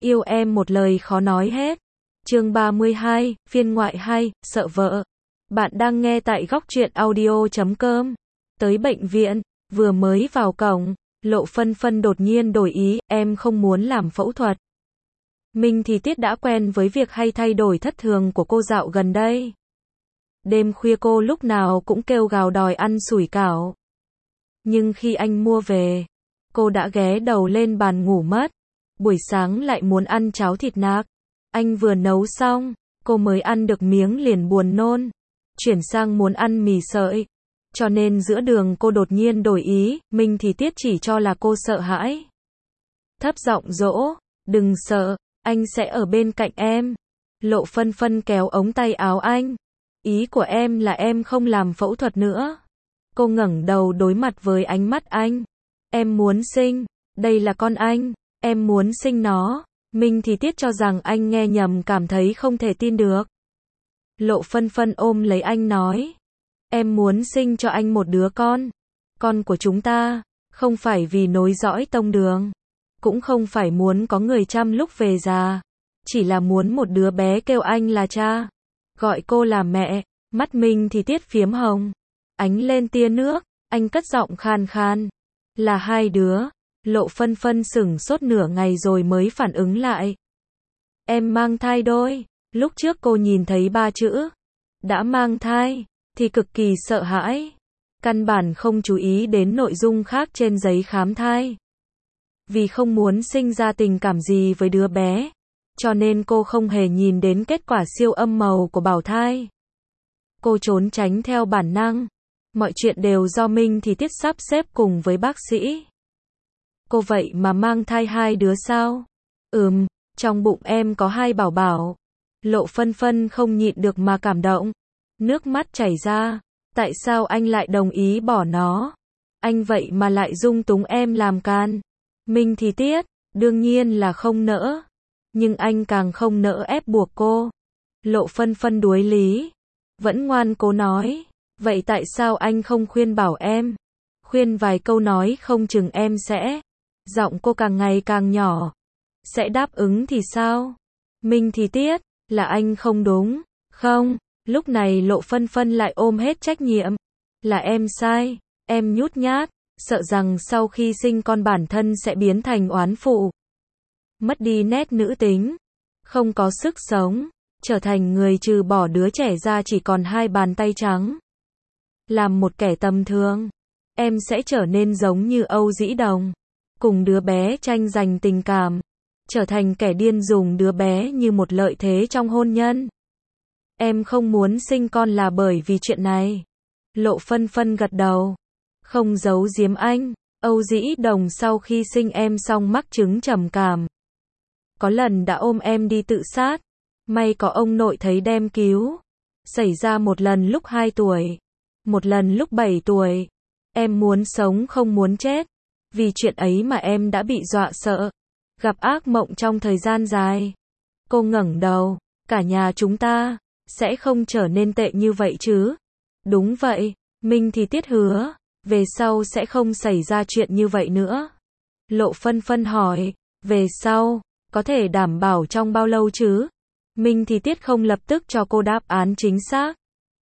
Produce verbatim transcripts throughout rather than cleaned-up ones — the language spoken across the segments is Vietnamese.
Yêu em một lời khó nói hết. Chương ba mươi hai, phiên ngoại hai, sợ vợ. Bạn đang nghe tại góc truyện audio chấm com. Tới bệnh viện, vừa mới vào cổng, Lộ Phân Phân đột nhiên đổi ý, em không muốn làm phẫu thuật. Minh thì Tiết đã quen với việc hay thay đổi thất thường của cô dạo gần đây. Đêm khuya cô lúc nào cũng kêu gào đòi ăn sủi cảo. Nhưng khi anh mua về, cô đã ghé đầu lên bàn ngủ mất. Buổi sáng lại muốn ăn cháo thịt nạc. Anh vừa nấu xong, cô mới ăn được miếng liền buồn nôn. Chuyển sang muốn ăn mì sợi. Cho nên giữa đường cô đột nhiên đổi ý, Minh thì Tiết chỉ cho là cô sợ hãi. Thấp giọng dỗ, đừng sợ, anh sẽ ở bên cạnh em. Lộ Phân Phân kéo ống tay áo anh. Ý của em là em không làm phẫu thuật nữa. Cô ngẩng đầu đối mặt với ánh mắt anh. Em muốn sinh, đây là con anh, em muốn sinh nó. Minh thì Tiết cho rằng anh nghe nhầm, cảm thấy không thể tin được. Lộ Phân Phân ôm lấy anh nói. Em muốn sinh cho anh một đứa con. Con của chúng ta, không phải vì nối dõi tông đường. Cũng không phải muốn có người chăm lúc về già. Chỉ là muốn một đứa bé kêu anh là cha. Gọi cô là mẹ. Mắt Minh thì Tiết phiếm hồng. Ánh lên tia nước. Anh cất giọng khan khan. Là hai đứa. Lộ Phân Phân sửng sốt nửa ngày rồi mới phản ứng lại. Em mang thai đôi. Lúc trước cô nhìn thấy ba chữ đã mang thai thì cực kỳ sợ hãi. Căn bản không chú ý đến nội dung khác trên giấy khám thai. Vì không muốn sinh ra tình cảm gì với đứa bé, cho nên cô không hề nhìn đến kết quả siêu âm màu của bào thai. Cô trốn tránh theo bản năng. Mọi chuyện đều do Minh thì Tiết sắp xếp cùng với bác sĩ. Cô vậy mà mang thai hai đứa sao? Ừm, trong bụng em có hai bảo bảo. Lộ Phân Phân không nhịn được mà cảm động. Nước mắt chảy ra. Tại sao anh lại đồng ý bỏ nó? Anh vậy mà lại dung túng em làm can. Minh thì Tiết, đương nhiên là không nỡ. Nhưng anh càng không nỡ ép buộc cô. Lộ Phân Phân đuối lý. Vẫn ngoan cố nói. Vậy tại sao anh không khuyên bảo em? Khuyên vài câu nói không chừng em sẽ. Giọng cô càng ngày càng nhỏ. Sẽ đáp ứng thì sao? Minh thì Tiết, là anh không đúng. Không, lúc này Lộ Phân Phân lại ôm hết trách nhiệm. Là em sai, em nhút nhát, sợ rằng sau khi sinh con bản thân sẽ biến thành oán phụ. Mất đi nét nữ tính, không có sức sống, trở thành người trừ bỏ đứa trẻ ra chỉ còn hai bàn tay trắng. Làm một kẻ tầm thường, em sẽ trở nên giống như Âu Dĩ Đồng, cùng đứa bé tranh giành tình cảm, trở thành kẻ điên dùng đứa bé như một lợi thế trong hôn nhân. Em không muốn sinh con là bởi vì chuyện này. Lộ Phân Phân gật đầu. Không giấu giếm anh, Âu Dĩ Đồng sau khi sinh em xong mắc chứng trầm cảm. Có lần đã ôm em đi tự sát. May có ông nội thấy đem cứu. Xảy ra một lần lúc hai tuổi. Một lần lúc bảy tuổi. Em muốn sống không muốn chết. Vì chuyện ấy mà em đã bị dọa sợ. Gặp ác mộng trong thời gian dài. Cô ngẩng đầu. Cả nhà chúng ta sẽ không trở nên tệ như vậy chứ? Đúng vậy, Minh thì Tiết hứa. Về sau sẽ không xảy ra chuyện như vậy nữa. Lộ Phân Phân hỏi. Về sau, có thể đảm bảo trong bao lâu chứ? Minh thì Tiết không lập tức cho cô đáp án chính xác.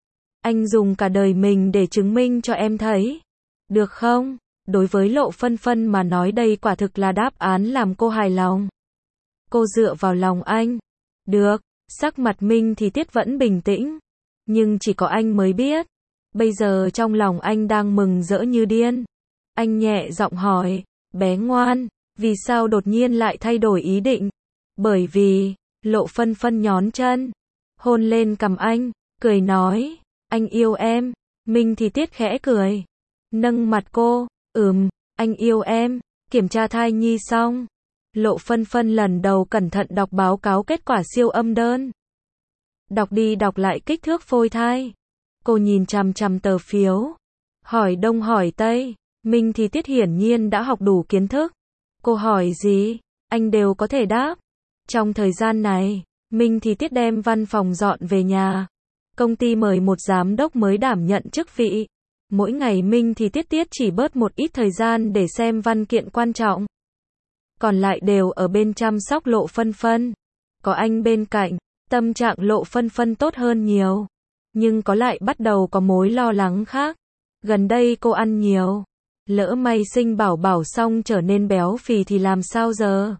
Anh dùng cả đời mình để chứng minh cho em thấy. Được không? Đối với Lộ Phân Phân mà nói đây quả thực là đáp án làm cô hài lòng. Cô dựa vào lòng anh. Được, sắc mặt Minh thì Tiết vẫn bình tĩnh. Nhưng chỉ có anh mới biết. Bây giờ trong lòng anh đang mừng rỡ như điên. Anh nhẹ giọng hỏi. Bé ngoan, vì sao đột nhiên lại thay đổi ý định? Bởi vì, Lộ Phân Phân nhón chân. Hôn lên cằm anh, cười nói. Anh yêu em. Minh thì Tiết khẽ cười. Nâng mặt cô. Ừm, anh yêu em. Kiểm tra thai nhi xong. Lộ Phân Phân lần đầu cẩn thận đọc báo cáo kết quả siêu âm đơn. Đọc đi đọc lại kích thước phôi thai. Cô nhìn chằm chằm tờ phiếu. Hỏi đông hỏi tây. Minh thì Tiết hiển nhiên đã học đủ kiến thức. Cô hỏi gì, anh đều có thể đáp. Trong thời gian này, Minh thì Tiết đem văn phòng dọn về nhà. Công ty mời một giám đốc mới đảm nhận chức vị. Mỗi ngày Minh thì Tiết Tiết chỉ bớt một ít thời gian để xem văn kiện quan trọng. còn lại đều ở bên chăm sóc Lộ Phân Phân. Có anh bên cạnh, tâm trạng Lộ Phân Phân tốt hơn nhiều. Nhưng có lại bắt đầu có mối lo lắng khác. Gần đây cô ăn nhiều. Lỡ may sinh bảo bảo xong trở nên béo phì thì làm sao giờ?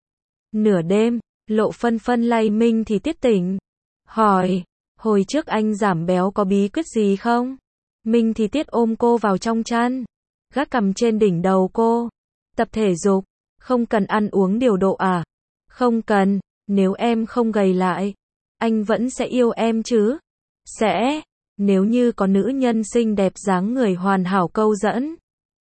Nửa đêm, Lộ Phân Phân lay Minh Thì Tiết tỉnh. Hỏi, hồi trước anh giảm béo có bí quyết gì không? Minh Thì Tiết ôm cô vào trong chăn. Gác cằm trên đỉnh đầu cô. Tập thể dục, không cần ăn uống điều độ à? Không cần, nếu em không gầy lại, anh vẫn sẽ yêu em chứ? Sẽ, nếu như có nữ nhân xinh đẹp dáng người hoàn hảo câu dẫn.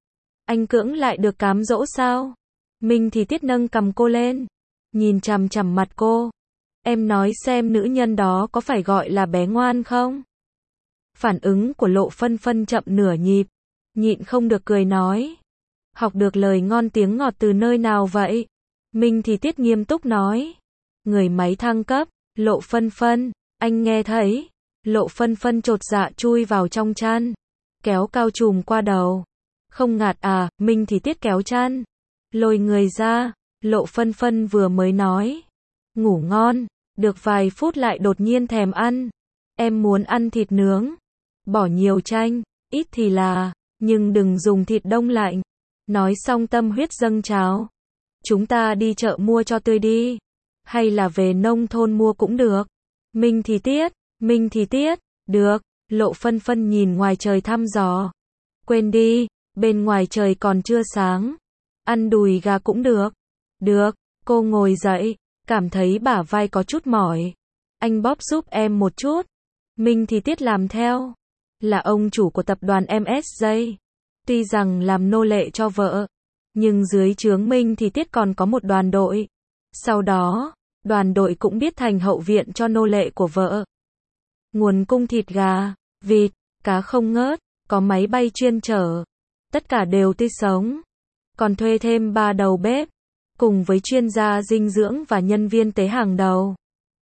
Anh cưỡng lại được cám dỗ sao? Minh Thì Tiết nâng cằm cô lên, nhìn chằm chằm mặt cô. Em nói xem nữ nhân đó có phải gọi là bé ngoan không? Phản ứng của Lộ Phân Phân chậm nửa nhịp, nhịn không được cười nói. Học được lời ngon tiếng ngọt từ nơi nào vậy? Minh Thì Tiết nghiêm túc nói. Người máy thăng cấp, Lộ Phân Phân, anh nghe thấy. Lộ Phân Phân chột dạ chui vào trong chăn, kéo cao trùm qua đầu. Không ngạt à? Minh Thì Tiết kéo chăn, lôi người ra. Lộ Phân Phân vừa mới nói ngủ ngon, được vài phút lại đột nhiên thèm ăn. Em muốn ăn thịt nướng, bỏ nhiều chanh, ít thì là, nhưng đừng dùng thịt đông lạnh. Nói xong tâm huyết dâng trào. Chúng ta đi chợ mua cho tươi đi, hay là về nông thôn mua cũng được. Minh Thì Tiết, Minh Thì Tiết, được. Lộ Phân Phân nhìn ngoài trời thăm dò. Quên đi, bên ngoài trời còn chưa sáng. Ăn đùi gà cũng được. Được, cô ngồi dậy, cảm thấy bả vai có chút mỏi. Anh bóp giúp em một chút. Minh Thì Tiết làm theo. Là ông chủ của tập đoàn em ét giây. Tuy rằng làm nô lệ cho vợ, nhưng dưới trướng Minh Thì Tiết còn có một đoàn đội. Sau đó, đoàn đội cũng biết thành hậu viện cho nô lệ của vợ. Nguồn cung thịt gà, vịt, cá không ngớt, có máy bay chuyên chở. Tất cả đều tươi sống. Còn thuê thêm ba đầu bếp, cùng với chuyên gia dinh dưỡng và nhân viên tế hàng đầu.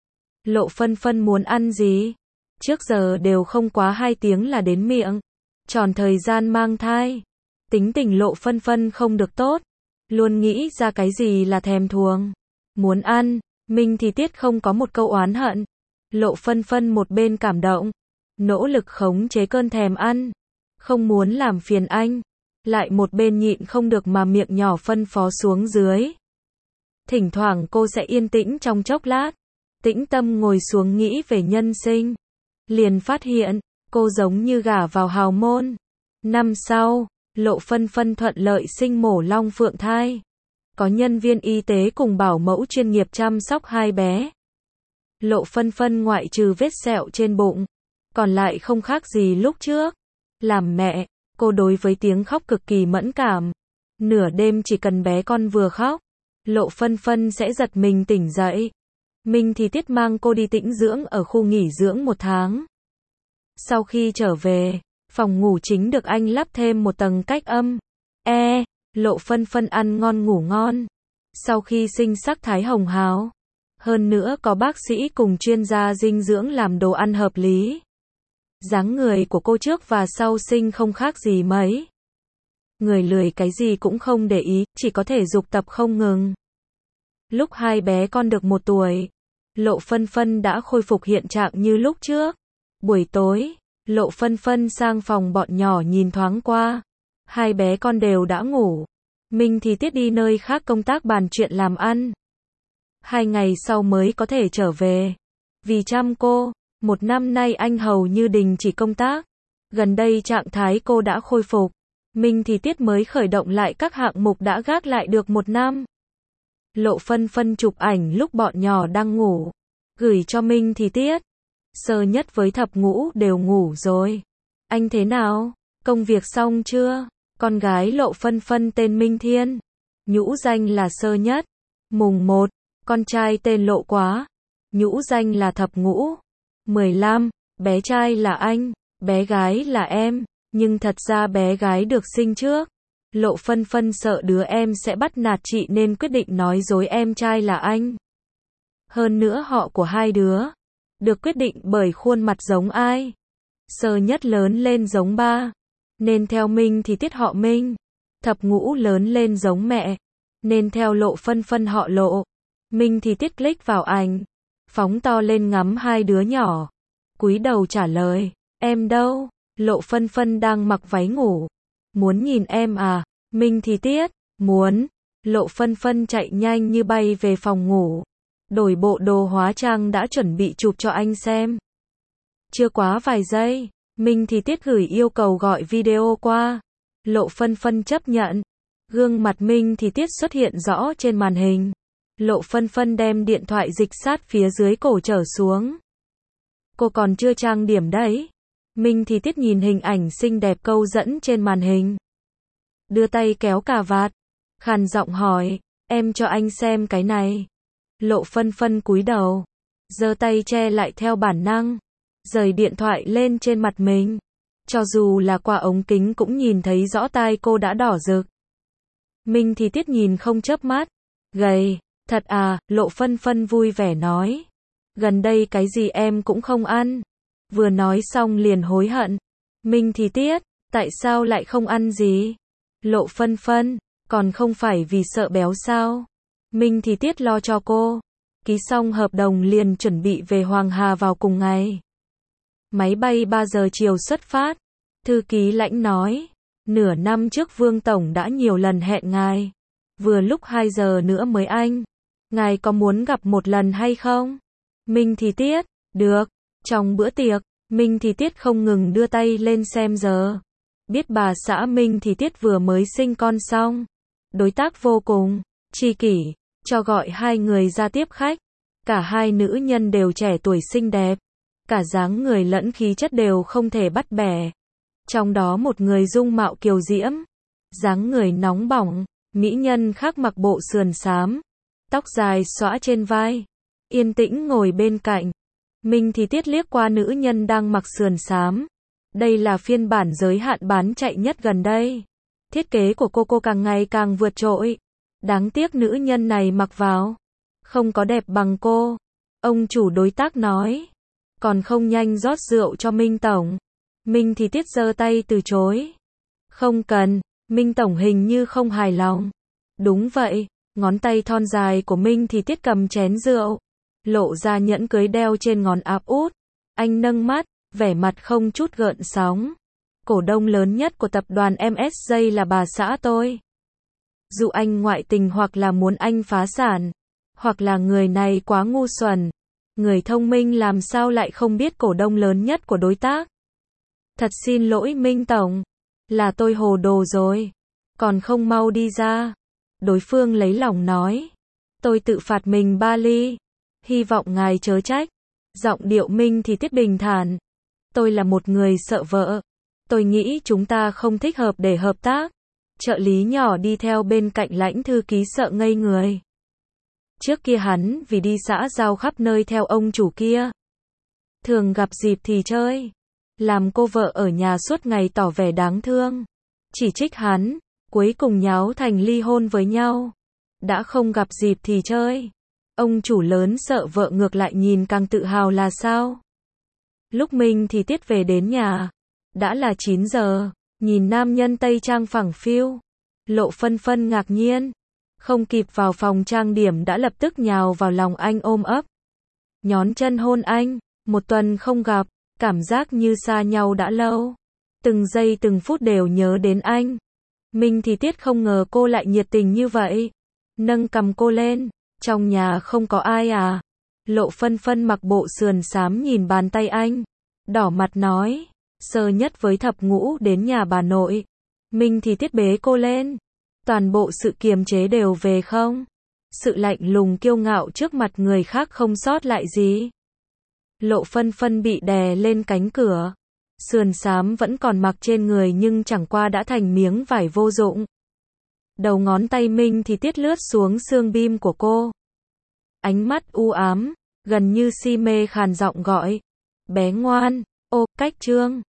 Lộ Phân Phân muốn ăn gì? Trước giờ đều không quá hai tiếng là đến miệng. Tròn thời gian mang thai, tính tình Lộ Phân Phân không được tốt, luôn nghĩ ra cái gì là thèm thuồng. Muốn ăn, Minh Thì Tiết không có một câu oán hận. Lộ Phân Phân một bên cảm động, nỗ lực khống chế cơn thèm ăn, không muốn làm phiền anh, lại một bên nhịn không được mà miệng nhỏ phân phó xuống dưới. Thỉnh thoảng cô sẽ yên tĩnh trong chốc lát, tĩnh tâm ngồi xuống nghĩ về nhân sinh. Liền phát hiện, cô giống như gả vào hào môn. Năm sau, Lộ Phân Phân thuận lợi sinh mổ long phượng thai. Có nhân viên y tế cùng bảo mẫu chuyên nghiệp chăm sóc hai bé. Lộ Phân Phân ngoại trừ vết sẹo trên bụng, còn lại không khác gì lúc trước. Làm mẹ, cô đối với tiếng khóc cực kỳ mẫn cảm. Nửa đêm chỉ cần bé con vừa khóc, Lộ Phân Phân sẽ giật mình tỉnh dậy. Minh Thì Tiết mang cô đi tĩnh dưỡng ở khu nghỉ dưỡng một tháng. Sau khi trở về, phòng ngủ chính được anh lắp thêm một tầng cách âm. E, Lộ Phân Phân ăn ngon ngủ ngon. Sau khi sinh sắc thái hồng hào. Hơn nữa có bác sĩ cùng chuyên gia dinh dưỡng làm đồ ăn hợp lý. Dáng người của cô trước và sau sinh không khác gì mấy. Người lười cái gì cũng không để ý, chỉ có thể dục tập không ngừng. Lúc hai bé con được một tuổi, Lộ Phân Phân đã khôi phục hiện trạng như lúc trước. Buổi tối, Lộ Phân Phân sang phòng bọn nhỏ nhìn thoáng qua. Hai bé con đều đã ngủ. Minh Thì Tiết đi nơi khác công tác bàn chuyện làm ăn. Hai ngày sau mới có thể trở về. Vì chăm cô, một năm nay anh hầu như đình chỉ công tác. Gần đây trạng thái cô đã khôi phục. Minh Thì Tiết mới khởi động lại các hạng mục đã gác lại được một năm. Lộ Phân Phân chụp ảnh lúc bọn nhỏ đang ngủ, gửi cho Minh Thì Tiết. Sơ Nhất với Thập Ngũ đều ngủ rồi. Anh thế nào? Công việc xong chưa? Con gái Lộ Phân Phân tên Minh Thiên, nhũ danh là Sơ Nhất. Mùng một, con trai tên Lộ Quá, nhũ danh là Thập Ngũ. mười lăm, bé trai là anh, bé gái là em, nhưng thật ra bé gái được sinh trước. Lộ Phân Phân sợ đứa em sẽ bắt nạt chị nên quyết định nói dối em trai là anh. Hơn nữa họ của hai đứa được quyết định bởi khuôn mặt giống ai. Sơ Nhất lớn lên giống ba, nên theo Minh Thì Tiết họ Minh. Thập Ngũ lớn lên giống mẹ, nên theo Lộ Phân Phân họ Lộ. Minh thì tiết click vào ảnh, phóng to lên ngắm hai đứa nhỏ. Cúi đầu trả lời, em đâu? Lộ Phân Phân đang mặc váy ngủ. Muốn nhìn em à? Minh thì tiết, muốn. Lộ Phân Phân chạy nhanh như bay về phòng ngủ. Đổi bộ đồ hóa trang đã chuẩn bị chụp cho anh xem. Chưa quá vài giây, Minh thì tiết gửi yêu cầu gọi video qua. Lộ Phân Phân chấp nhận. Gương mặt Minh thì tiết xuất hiện rõ trên màn hình. Lộ Phân Phân đem điện thoại dịch sát phía dưới cổ trở xuống. Cô còn chưa trang điểm đấy. Minh thì tiết nhìn hình ảnh xinh đẹp câu dẫn trên màn hình. Đưa tay kéo cà vạt, khàn giọng hỏi, em cho anh xem cái này. Lộ Phân Phân cúi đầu, giơ tay che lại theo bản năng, rời điện thoại lên trên mặt mình. Cho dù là qua ống kính cũng nhìn thấy rõ tai cô đã đỏ rực. Minh thì tiết nhìn không chớp mắt. Gầy, thật à, Lộ Phân Phân vui vẻ nói. Gần đây cái gì em cũng không ăn. Vừa nói xong liền hối hận. Minh thì tiết, tại sao lại không ăn gì? Lộ Phân Phân, còn không phải vì sợ béo sao? Minh thì tiết lo cho cô. Ký xong hợp đồng liền chuẩn bị về Hoàng Hà vào cùng ngày. Máy bay ba giờ chiều xuất phát. Thư ký Lãnh nói, nửa năm trước Vương Tổng đã nhiều lần hẹn ngài. Vừa lúc hai giờ nữa mới anh. Ngài có muốn gặp một lần hay không? Minh thì tiết, được. Trong bữa tiệc, Minh thì tiết không ngừng đưa tay lên xem giờ. Biết bà xã Minh thì tiết vừa mới sinh con xong. Đối tác vô cùng tri kỷ, cho gọi hai người ra tiếp khách. Cả hai nữ nhân đều trẻ tuổi xinh đẹp. Cả dáng người lẫn khí chất đều không thể bắt bẻ. Trong đó một người dung mạo kiều diễm, dáng người nóng bỏng, mỹ nhân khác mặc bộ sườn xám, tóc dài xõa trên vai, yên tĩnh ngồi bên cạnh. Minh thì tiết liếc qua nữ nhân đang mặc sườn xám. Đây là phiên bản giới hạn bán chạy nhất gần đây. Thiết kế của cô cô càng ngày càng vượt trội. Đáng tiếc nữ nhân này mặc vào không có đẹp bằng cô. Ông chủ đối tác nói, còn không nhanh rót rượu cho Minh Tổng. Minh thì tiết giơ tay từ chối. Không cần, Minh Tổng hình như không hài lòng. Đúng vậy, ngón tay thon dài của Minh thì tiết cầm chén rượu, lộ ra nhẫn cưới đeo trên ngón áp út. Anh nâng mắt, vẻ mặt không chút gợn sóng. Cổ đông lớn nhất của tập đoàn em ét giê là bà xã tôi. Dù anh ngoại tình hoặc là muốn anh phá sản, hoặc là người này quá ngu xuẩn, người thông minh làm sao lại không biết cổ đông lớn nhất của đối tác. Thật xin lỗi Minh Tổng, là tôi hồ đồ rồi, còn không mau đi ra. Đối phương lấy lòng nói, tôi tự phạt mình ba ly, hy vọng ngài chớ trách. Giọng điệu Minh thì tiết bình thản, tôi là một người sợ vợ, tôi nghĩ chúng ta không thích hợp để hợp tác. Trợ lý nhỏ đi theo bên cạnh Lãnh thư ký sợ ngây người. Trước kia hắn vì đi xã giao khắp nơi theo ông chủ kia, thường gặp dịp thì chơi, làm cô vợ ở nhà suốt ngày tỏ vẻ đáng thương, chỉ trích hắn, cuối cùng nháo thành ly hôn với nhau. Đã không gặp dịp thì chơi, ông chủ lớn sợ vợ ngược lại nhìn càng tự hào là sao? Lúc mình thì tiết về đến nhà, đã là chín giờ, nhìn nam nhân tây trang phẳng phiu, Lộ Phân Phân ngạc nhiên, không kịp vào phòng trang điểm đã lập tức nhào vào lòng anh ôm ấp, nhón chân hôn anh. Một tuần không gặp, cảm giác như xa nhau đã lâu, từng giây từng phút đều nhớ đến anh. Minh thì tiết không ngờ cô lại nhiệt tình như vậy, nâng cầm cô lên, trong nhà không có ai à? Lộ Phân Phân mặc bộ sườn xám nhìn bàn tay anh, đỏ mặt nói, sơ nhất với thập ngũ đến nhà bà nội. Minh thì tiết bế cô lên, toàn bộ sự kiềm chế đều về không? Sự lạnh lùng kiêu ngạo trước mặt người khác không sót lại gì. Lộ Phân Phân bị đè lên cánh cửa, sườn xám vẫn còn mặc trên người nhưng chẳng qua đã thành miếng vải vô dụng. Đầu ngón tay Minh thì tiết lướt xuống xương bim của cô. Ánh mắt u ám, gần như si mê khàn giọng gọi, bé ngoan, ô, cách trương.